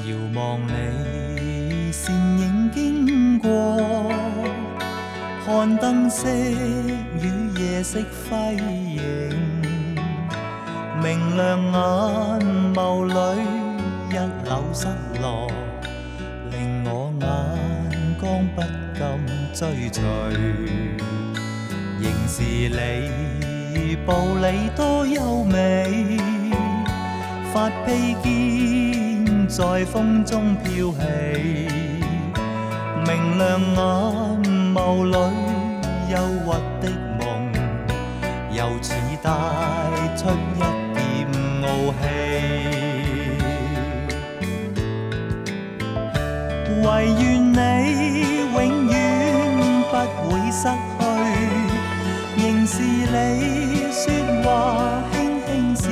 遥望你倩影經過，看燈飾與夜色輝映，明亮眼眸裏一縷失落，令我眼光不禁追隨。仍是你步履多優美，發披肩在風中飄起，明亮眼眸裏憂鬱的夢，又似帶出一點傲氣。唯願你永遠不會失去，仍是你說話輕輕笑，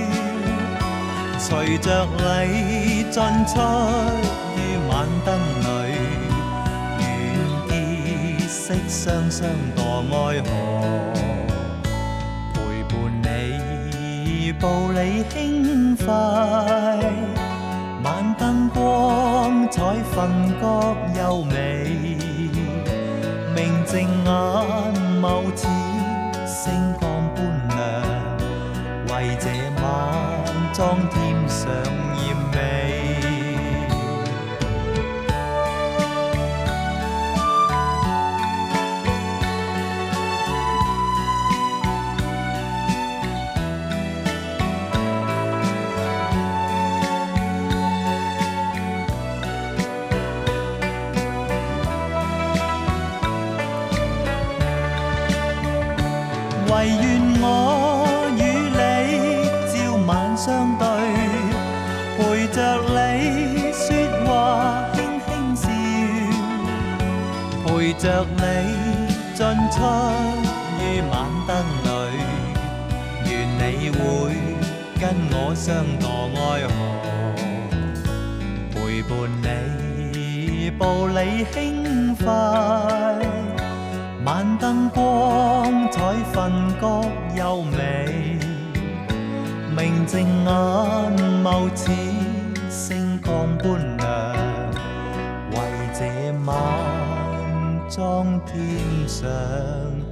隨着你進出於晚燈裏，願結識雙雙墮愛河，陪伴你步履輕快，晚燈光彩分覺優美，明淨眼眸似星光般亮，為這晚裝添上豔美。唯願我與你朝晚相對，陪着你說話輕輕笑，陪着你進出於晚燈裏，願你會跟我相墮愛河，陪伴你步履輕快，晚燈光彩分覺優美，明淨眼眸似星光般亮，為這晚裝添上